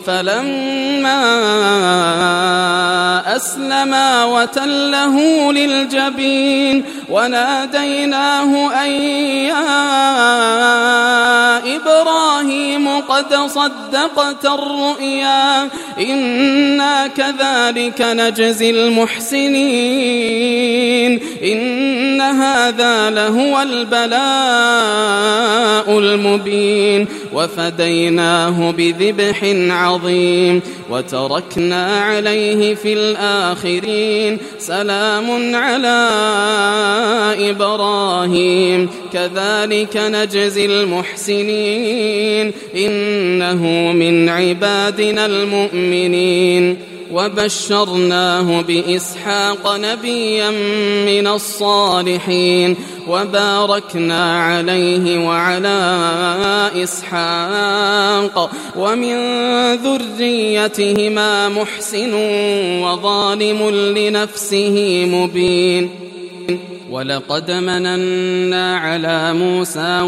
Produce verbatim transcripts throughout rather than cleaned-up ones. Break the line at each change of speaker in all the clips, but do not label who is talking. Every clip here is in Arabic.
فلما أسلما وتله للجبين وناديناه أن يا إبراهيم قد صدقت الرؤيا إنا كذلك نجزي المحسنين إن هذا لهو البلاء المبين وفديناه بذبح عظيم وتركنا عليه في الآخرين سلام على إبراهيم كذلك نجزي المحسنين إنه من عبادنا المؤمنين وبشرناه بإسحاق نبيا من الصالحين وباركنا عليه وعلى إسحاق ومن ذريتهما محسن وظالم لنفسه مبين ولقد مننا على موسى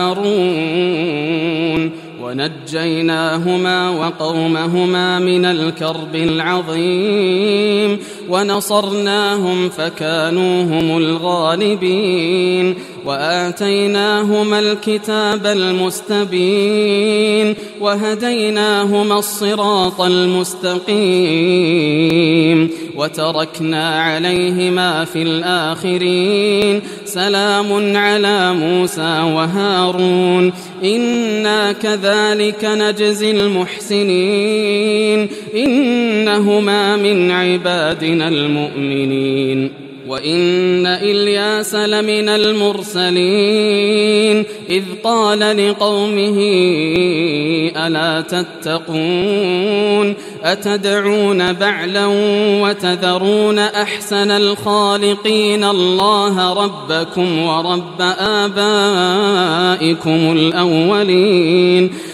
وهارون ونجيناهما وقومهما من الكرب العظيم ونصرناهم فكانوا هم الغالبين وآتيناهما الكتاب المستبين وهديناهما الصراط المستقيم وتركنا عليهما في الآخرين سلام على موسى وهارون إنا كذلك نجزي المحسنين إنهما من عبادنا المؤمنين وإن إلياس لمن المرسلين إذ قال لقومه ألا تتقون أتدعون بعلا وتذرون أحسن الخالقين الله ربكم ورب آبائكم الأولين